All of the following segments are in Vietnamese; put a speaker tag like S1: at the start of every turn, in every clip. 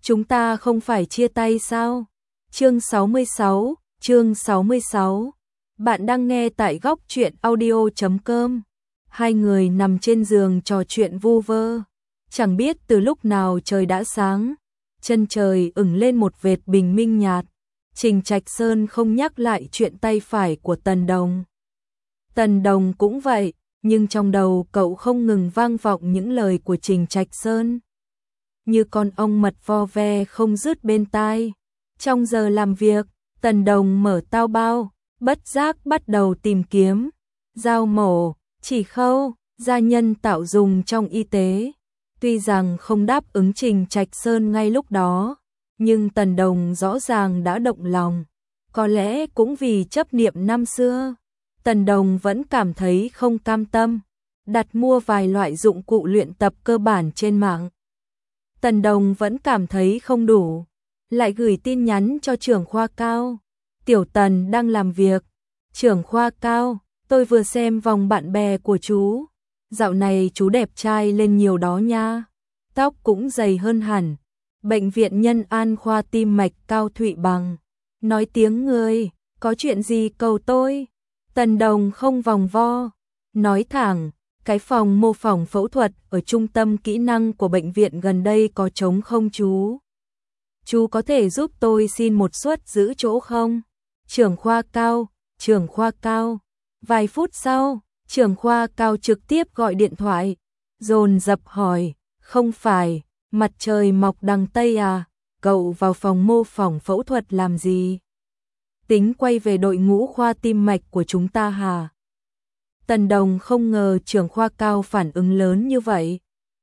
S1: chúng ta không phải chia tay sao? Chương 66. Bạn đang nghe tại góc truyện audio.com. Hai người nằm trên giường trò chuyện vu vơ. Chẳng biết từ lúc nào trời đã sáng, chân trời ửng lên một vệt bình minh nhạt. Trình Trạch Sơn không nhắc lại chuyện tay phải của Tần Đồng. Tần Đồng cũng vậy, nhưng trong đầu cậu không ngừng vang vọng những lời của Trình Trạch Sơn. Như con ong mật vo ve không dứt bên tai. Trong giờ làm việc, Tần Đồng mở tao bao, bất giác bắt đầu tìm kiếm. Dao mổ, chỉ khâu, gia nhân tạo dùng trong y tế. Tuy rằng không đáp ứng Trình Trạch Sơn ngay lúc đó, nhưng Tần Đồng rõ ràng đã động lòng. Có lẽ cũng vì chấp niệm năm xưa, Tần Đồng vẫn cảm thấy không cam tâm, đặt mua vài loại dụng cụ luyện tập cơ bản trên mạng. Tần Đồng vẫn cảm thấy không đủ, lại gửi tin nhắn cho trưởng khoa Cao. Tiểu Tần đang làm việc. Trưởng khoa Cao, tôi vừa xem vòng bạn bè của chú. Dạo này chú đẹp trai lên nhiều đó nha. Tóc cũng dày hơn hẳn. Bệnh viện Nhân An khoa tim mạch Cao Thụy Bằng. Nói tiếng người, có chuyện gì cầu tôi? Tần Đồng không vòng vo, nói thẳng. Cái phòng mô phỏng phẫu thuật ở trung tâm kỹ năng của bệnh viện gần đây có trống không chú? Chú có thể giúp tôi xin một suất giữ chỗ không? Trưởng khoa Cao. Vài phút sau, trưởng khoa Cao trực tiếp gọi điện thoại, dồn dập hỏi, không phải, mặt trời mọc đằng Tây à, cậu vào phòng mô phỏng phẫu thuật làm gì? Tính quay về đội ngũ khoa tim mạch của chúng ta hả? Tần Đồng không ngờ trưởng khoa Cao phản ứng lớn như vậy.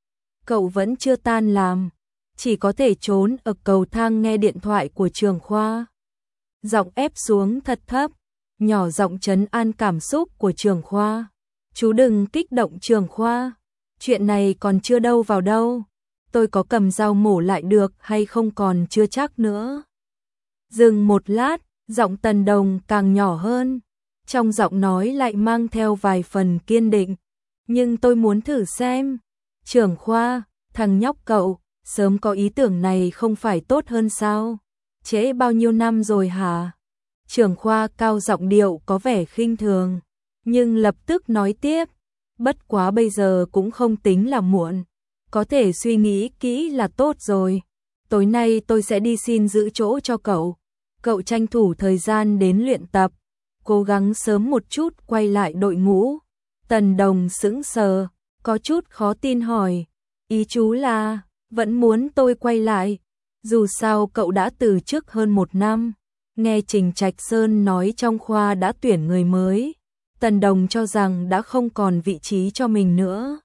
S1: Cậu vẫn chưa tan làm, chỉ có thể trốn ở cầu thang nghe điện thoại của trưởng khoa. Giọng ép xuống thật thấp, nhỏ giọng trấn an cảm xúc của trưởng khoa. Chú đừng kích động trưởng khoa, chuyện này còn chưa đâu vào đâu. Tôi có cầm dao mổ lại được hay không còn chưa chắc nữa. Dừng một lát, giọng Tần Đồng càng nhỏ hơn. Trong giọng nói lại mang theo vài phần kiên định. Nhưng tôi muốn thử xem. Trưởng khoa, thằng nhóc cậu, sớm có ý tưởng này không phải tốt hơn sao? Trễ bao nhiêu năm rồi hả? Trưởng khoa Cao giọng điệu có vẻ khinh thường, nhưng lập tức nói tiếp. Bất quá bây giờ cũng không tính là muộn. Có thể suy nghĩ kỹ là tốt rồi. Tối nay tôi sẽ đi xin giữ chỗ cho cậu. Cậu tranh thủ thời gian đến luyện tập, cố gắng sớm một chút quay lại đội ngũ. Tần Đồng sững sờ, có chút khó tin hỏi. Ý chú là, vẫn muốn tôi quay lại? Dù sao cậu đã từ chức hơn 1 năm. Nghe Trình Trạch Sơn nói trong khoa đã tuyển người mới, Tần Đồng cho rằng đã không còn vị trí cho mình nữa.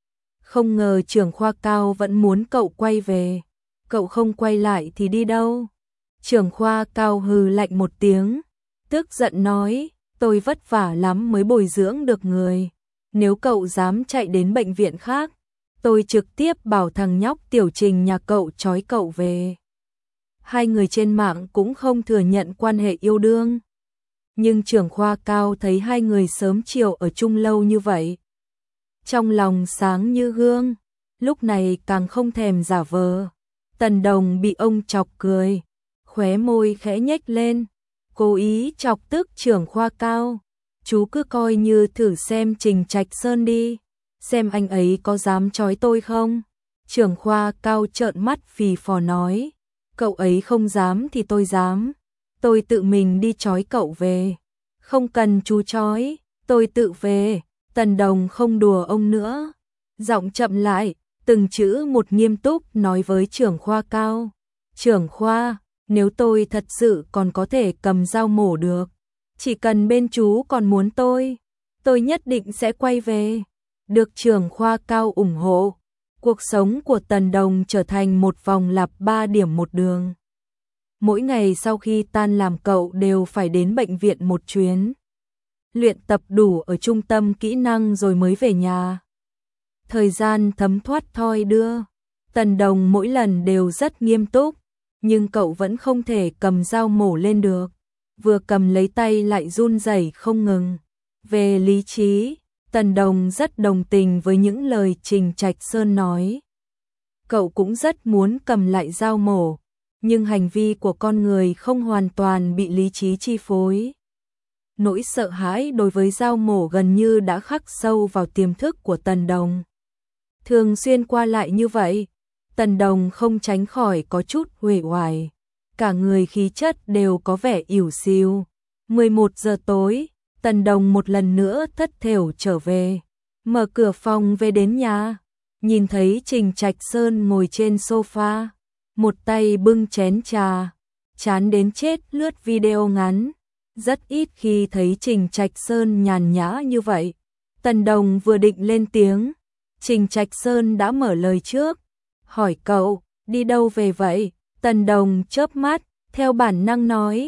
S1: Không ngờ trưởng khoa Cao vẫn muốn cậu quay về. Cậu không quay lại thì đi đâu? Trưởng khoa Cao hừ lạnh một tiếng, tức giận nói, tôi vất vả lắm mới bồi dưỡng được người. Nếu cậu dám chạy đến bệnh viện khác, tôi trực tiếp bảo thằng nhóc Tiểu Trình nhà cậu trói cậu về. Hai người trên mạng cũng không thừa nhận quan hệ yêu đương. Nhưng trưởng khoa Cao thấy hai người sớm chiều ở chung lâu như vậy, trong lòng sáng như gương, lúc này càng không thèm giả vờ. Tần Đồng bị ông chọc cười, khóe môi khẽ nhếch lên, cố ý chọc tức trưởng khoa Cao. Chú cứ coi như thử xem Trình Trạch Sơn đi, xem anh ấy có dám trói tôi không? Trưởng khoa Cao trợn mắt phì phò nói, cậu ấy không dám thì tôi dám. Tôi tự mình đi trói cậu về. Không cần chú trói, tôi tự về. Tần Đồng không đùa ông nữa. Giọng chậm lại, từng chữ một nghiêm túc nói với trưởng khoa Cao. Trưởng khoa, nếu tôi thật sự còn có thể cầm dao mổ được, chỉ cần bên chú còn muốn tôi nhất định sẽ quay về. Được trưởng khoa Cao ủng hộ, cuộc sống của Tần Đồng trở thành một vòng lặp 3 điểm một đường. Mỗi ngày sau khi tan làm cậu đều phải đến bệnh viện một chuyến. Luyện tập đủ ở trung tâm kỹ năng rồi mới về nhà. Thời gian thấm thoát thoi đưa. Tần Đồng mỗi lần đều rất nghiêm túc, nhưng cậu vẫn không thể cầm dao mổ lên được. Vừa cầm lấy tay lại run rẩy không ngừng. Về lý trí, Tần Đồng rất đồng tình với những lời Trình Trạch Sơn nói. cậu cũng rất muốn cầm lại dao mổ, nhưng hành vi của con người không hoàn toàn bị lý trí chi phối. Nỗi sợ hãi đối với dao mổ gần như đã khắc sâu vào tiềm thức của Tần Đồng. Thường xuyên qua lại như vậy, Tần Đồng không tránh khỏi có chút uể oải, cả người khí chất đều có vẻ ỉu xìu. 11 giờ tối, Tần Đồng một lần nữa thất thểu trở về, mở cửa phòng về đến nhà, nhìn thấy Trình Trạch Sơn ngồi trên sofa, một tay bưng chén trà, chán đến chết lướt video ngắn. Rất ít khi thấy Trình Trạch Sơn nhàn nhã như vậy. Tần Đồng vừa định lên tiếng, Trình Trạch Sơn đã mở lời trước, hỏi cậu, đi đâu về vậy? Tần Đồng chớp mắt, theo bản năng nói,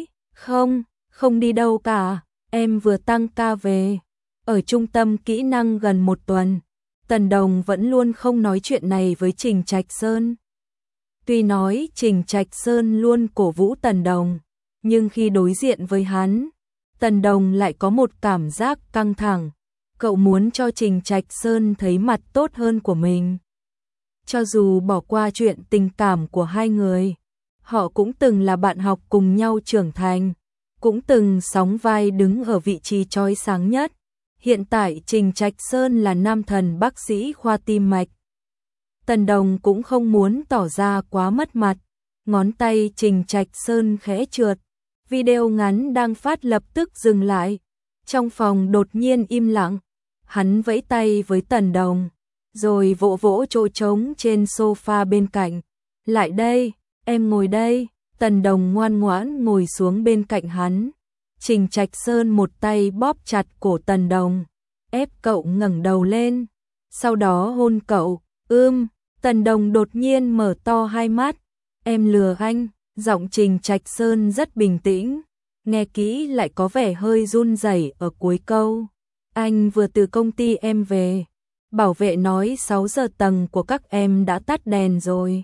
S1: không đi đâu cả, em vừa tăng ca về. Ở trung tâm kỹ năng gần 1 tuần, Tần Đồng vẫn luôn không nói chuyện này với Trình Trạch Sơn. Tuy nói Trình Trạch Sơn luôn cổ vũ Tần Đồng, nhưng khi đối diện với hắn, Tần Đồng lại có một cảm giác căng thẳng. Cậu muốn cho Trình Trạch Sơn thấy mặt tốt hơn của mình. Cho dù bỏ qua chuyện tình cảm của hai người, họ cũng từng là bạn học cùng nhau trưởng thành, cũng từng sóng vai đứng ở vị trí chói sáng nhất. Hiện tại Trình Trạch Sơn là nam thần bác sĩ khoa tim mạch. Tần Đồng cũng không muốn tỏ ra quá mất mặt, ngón tay Trình Trạch Sơn khẽ trượt. Video ngắn đang phát lập tức dừng lại. Trong phòng đột nhiên im lặng. Hắn vẫy tay với Tần Đồng, rồi vỗ vỗ chỗ trống trên sofa bên cạnh. Lại đây, em ngồi đây. Tần Đồng ngoan ngoãn ngồi xuống bên cạnh hắn. Trình Trạch Sơn một tay bóp chặt cổ Tần Đồng, ép cậu ngẩng đầu lên, sau đó hôn cậu. Tần Đồng đột nhiên mở to hai mắt. Em lừa anh. Giọng Trình Trạch Sơn rất bình tĩnh, nghe kỹ lại có vẻ hơi run rẩy ở cuối câu. Anh vừa từ công ty em về, bảo vệ nói 6 giờ tầng của các em đã tắt đèn rồi.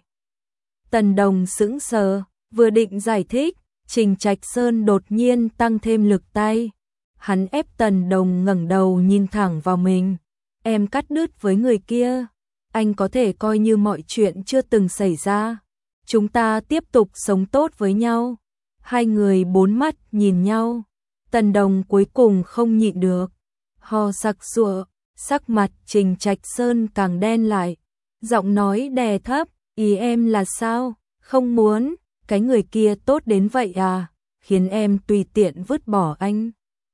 S1: Tần Đồng sững sờ, vừa định giải thích, Trình Trạch Sơn đột nhiên tăng thêm lực tay. Hắn ép Tần Đồng ngẩng đầu nhìn thẳng vào mình. Em cắt đứt với người kia, anh có thể coi như mọi chuyện chưa từng xảy ra. Chúng ta tiếp tục sống tốt với nhau. Hai người bốn mắt nhìn nhau. Tần Đồng cuối cùng không nhịn được, ho sặc sụa, sắc mặt Trình Trạch Sơn càng đen lại. Giọng nói đè thấp, ý em là sao? Không muốn, cái người kia tốt đến vậy à, khiến em tùy tiện vứt bỏ anh.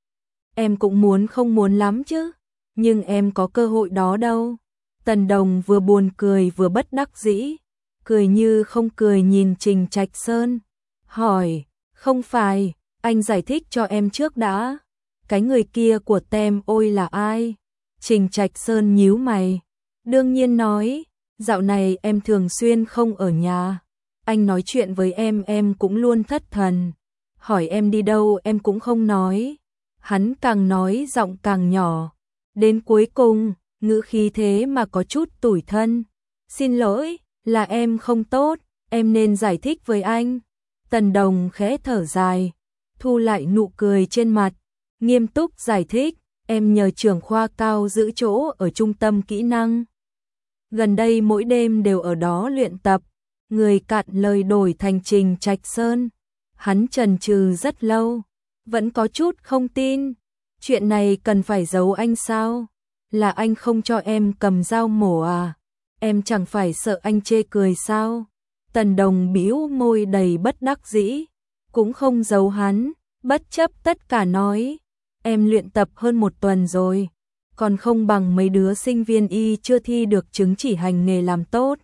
S1: Em cũng muốn không muốn lắm chứ, nhưng em có cơ hội đó đâu. Tần Đồng vừa buồn cười vừa bất đắc dĩ, cười như không cười nhìn Trình Trạch Sơn, hỏi, không phải, anh giải thích cho em trước đã, cái người kia của tem ôi là ai? Trình Trạch Sơn nhíu mày, đương nhiên nói, dạo này em thường xuyên không ở nhà, anh nói chuyện với em cũng luôn thất thần, hỏi em đi đâu em cũng không nói. Hắn càng nói giọng càng nhỏ, đến cuối cùng, ngữ khí thế mà có chút tủi thân. Xin lỗi, là em không tốt, em nên giải thích với anh. Tần Đồng khẽ thở dài, thu lại nụ cười trên mặt, nghiêm túc giải thích, em nhờ trưởng khoa cao giữ chỗ ở trung tâm kỹ năng. Gần đây mỗi đêm đều ở đó luyện tập, người cạn lời đổi thành Trình Trạch Sơn. Hắn chần chừ rất lâu, vẫn có chút không tin. Chuyện này cần phải giấu anh sao? Là anh không cho em cầm dao mổ à? Em chẳng phải sợ anh chê cười sao? Tần Đồng bĩu môi đầy bất đắc dĩ, cũng không giấu hắn, bất chấp tất cả nói, em luyện tập hơn 1 tuần rồi, còn không bằng mấy đứa sinh viên y chưa thi được chứng chỉ hành nghề làm tốt.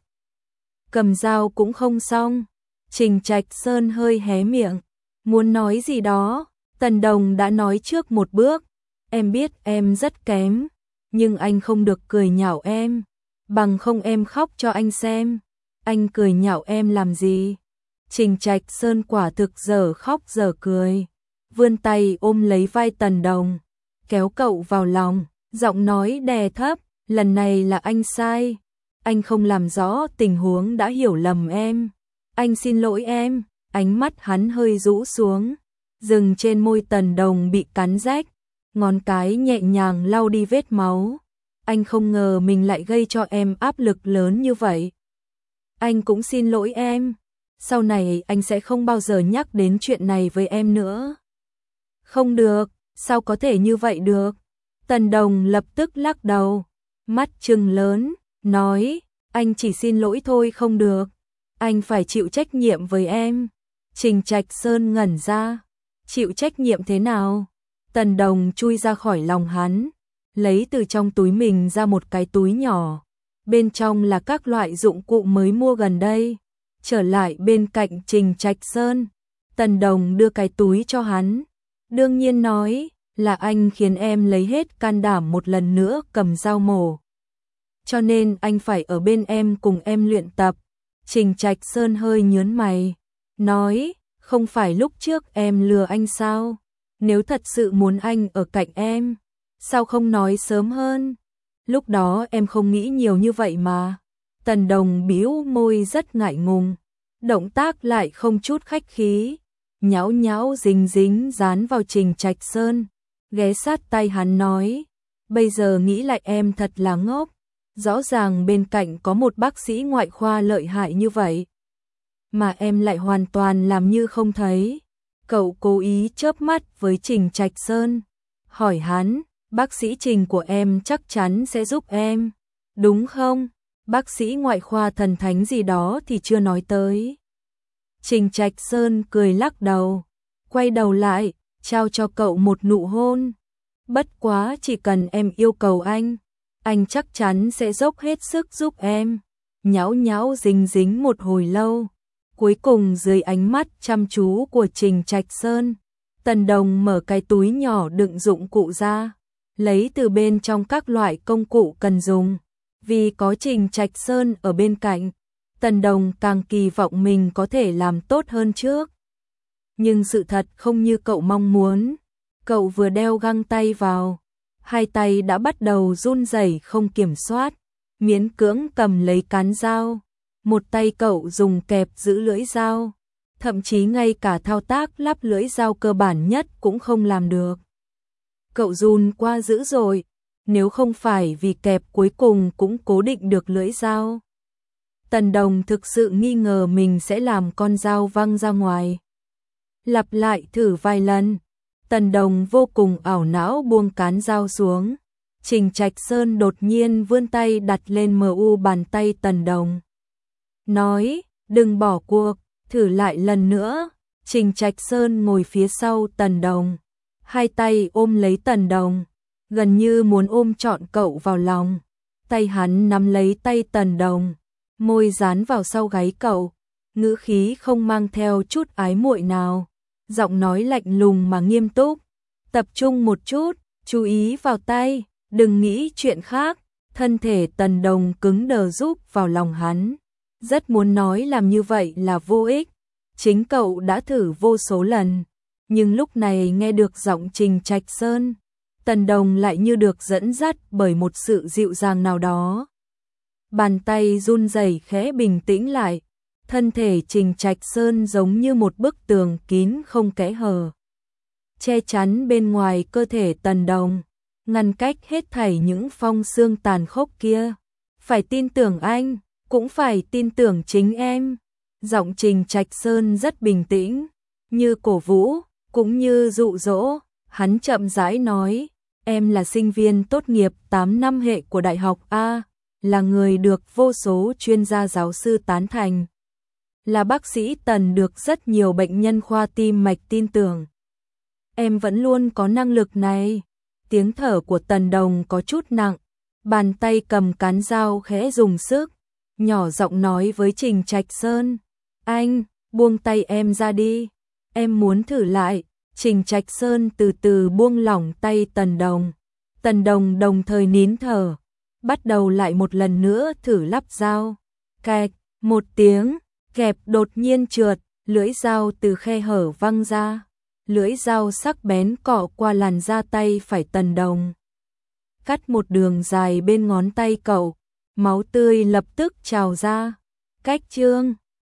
S1: Cầm dao cũng không xong. Trình Trạch Sơn hơi hé miệng, muốn nói gì đó, Tần Đồng đã nói trước một bước, em biết em rất kém, nhưng anh không được cười nhạo em, bằng không em khóc cho anh xem. Anh cười nhạo em làm gì? Trình Trạch Sơn quả thực giờ khóc giờ cười, vươn tay ôm lấy vai Tần Đồng, kéo cậu vào lòng, giọng nói đè thấp, lần này là anh sai, anh không làm rõ tình huống đã hiểu lầm em, anh xin lỗi em. Ánh mắt hắn hơi rũ xuống, dừng trên môi Tần Đồng bị cắn rách, ngón cái nhẹ nhàng lau đi vết máu. Anh không ngờ mình lại gây cho em áp lực lớn như vậy. anh cũng xin lỗi em. Sau này anh sẽ không bao giờ nhắc đến chuyện này với em nữa. Không được, sao có thể như vậy được? Tần Đồng lập tức lắc đầu, mắt trừng lớn, nói, anh chỉ xin lỗi thôi không được. Anh phải chịu trách nhiệm với em. Trình Trạch Sơn ngẩn ra, chịu trách nhiệm thế nào? Tần Đồng chui ra khỏi lòng hắn, lấy từ trong túi mình ra một cái túi nhỏ. Bên trong là các loại dụng cụ mới mua gần đây. Trở lại bên cạnh Trình Trạch Sơn, Tần Đồng đưa cái túi cho hắn. Đương nhiên nói, là anh khiến em lấy hết can đảm một lần nữa cầm dao mổ. Cho nên anh phải ở bên em cùng em luyện tập. Trình Trạch Sơn hơi nhướng mày, nói, không phải lúc trước em lừa anh sao? Nếu thật sự muốn anh ở cạnh em, sao không nói sớm hơn? Lúc đó em không nghĩ nhiều như vậy mà. Tần Đồng bĩu môi rất ngại ngùng, động tác lại không chút khách khí, nhão nhão dính dính dán vào Trình Trạch Sơn, ghé sát tay hắn nói, bây giờ nghĩ lại em thật là ngốc, rõ ràng bên cạnh có một bác sĩ ngoại khoa lợi hại như vậy, mà em lại hoàn toàn làm như không thấy. Cậu cố ý chớp mắt với Trình Trạch Sơn, hỏi hắn, bác sĩ Trình của em chắc chắn sẽ giúp em, đúng không? Bác sĩ ngoại khoa thần thánh gì đó thì chưa nói tới. Trình Trạch Sơn cười lắc đầu, quay đầu lại, trao cho cậu một nụ hôn. Bất quá chỉ cần em yêu cầu anh chắc chắn sẽ dốc hết sức giúp em. Nhão nhão dính dính một hồi lâu, cuối cùng dưới ánh mắt chăm chú của Trình Trạch Sơn, Tần Đồng mở cái túi nhỏ đựng dụng cụ ra, lấy từ bên trong các loại công cụ cần dùng. Vì có Trình Trạch Sơn ở bên cạnh, Tần Đồng càng kỳ vọng mình có thể làm tốt hơn trước. Nhưng sự thật không như cậu mong muốn. Cậu vừa đeo găng tay vào, hai tay đã bắt đầu run rẩy không kiểm soát, miễn cưỡng cầm lấy cán dao. Một tay cậu dùng kẹp giữ lưỡi dao, thậm chí ngay cả thao tác lắp lưỡi dao cơ bản nhất cũng không làm được. Cậu run quá dữ rồi, nếu không phải vì kẹp cuối cùng cũng cố định được lưỡi dao. Tần Đồng thực sự nghi ngờ mình sẽ làm con dao văng ra ngoài. Lặp lại thử vài lần, Tần Đồng vô cùng ảo não buông cán dao xuống. Trình Trạch Sơn đột nhiên vươn tay đặt lên mu bàn tay Tần Đồng, nói, đừng bỏ cuộc, thử lại lần nữa. Trình Trạch Sơn ngồi phía sau Tần Đồng, hai tay ôm lấy Tần Đồng, gần như muốn ôm trọn cậu vào lòng. Tay hắn nắm lấy tay Tần Đồng, môi dán vào sau gáy cậu, ngữ khí không mang theo chút ái muội nào, giọng nói lạnh lùng mà nghiêm túc, tập trung một chút, chú ý vào tay, đừng nghĩ chuyện khác. Thân thể Tần Đồng cứng đờ rúc vào lòng hắn, rất muốn nói làm như vậy là vô ích, chính cậu đã thử vô số lần, nhưng lúc này nghe được giọng Trình Trạch Sơn, Tần Đồng lại như được dẫn dắt bởi một sự dịu dàng nào đó. Bàn tay run rẩy khẽ bình tĩnh lại, thân thể Trình Trạch Sơn giống như một bức tường kín không kẽ hở, che chắn bên ngoài cơ thể Tần Đồng, ngăn cách hết thảy những phong xương tàn khốc kia. Phải tin tưởng anh, cũng phải tin tưởng chính em. Giọng Trình Trạch Sơn rất bình tĩnh, như cổ vũ, cũng như dụ dỗ. Hắn chậm rãi nói, em là sinh viên tốt nghiệp 8 năm hệ của Đại học A, là người được vô số chuyên gia giáo sư tán thành, là bác sĩ Tần được rất nhiều bệnh nhân khoa tim mạch tin tưởng. Em vẫn luôn có năng lực này. Tiếng thở của Tần Đồng có chút nặng, bàn tay cầm cán dao khẽ dùng sức, nhỏ giọng nói với Trình Trạch Sơn, anh, buông tay em ra đi, em muốn thử lại. Trình Trạch Sơn từ từ buông lỏng tay Tần Đồng. Tần Đồng đồng thời nín thở, bắt đầu lại một lần nữa thử lắp dao. Kẹt, một tiếng, kẹp đột nhiên trượt, lưỡi dao từ khe hở văng ra. Lưỡi dao sắc bén cọ qua làn da tay phải Tần Đồng, cắt một đường dài bên ngón tay cậu, máu tươi lập tức trào ra. Cách chương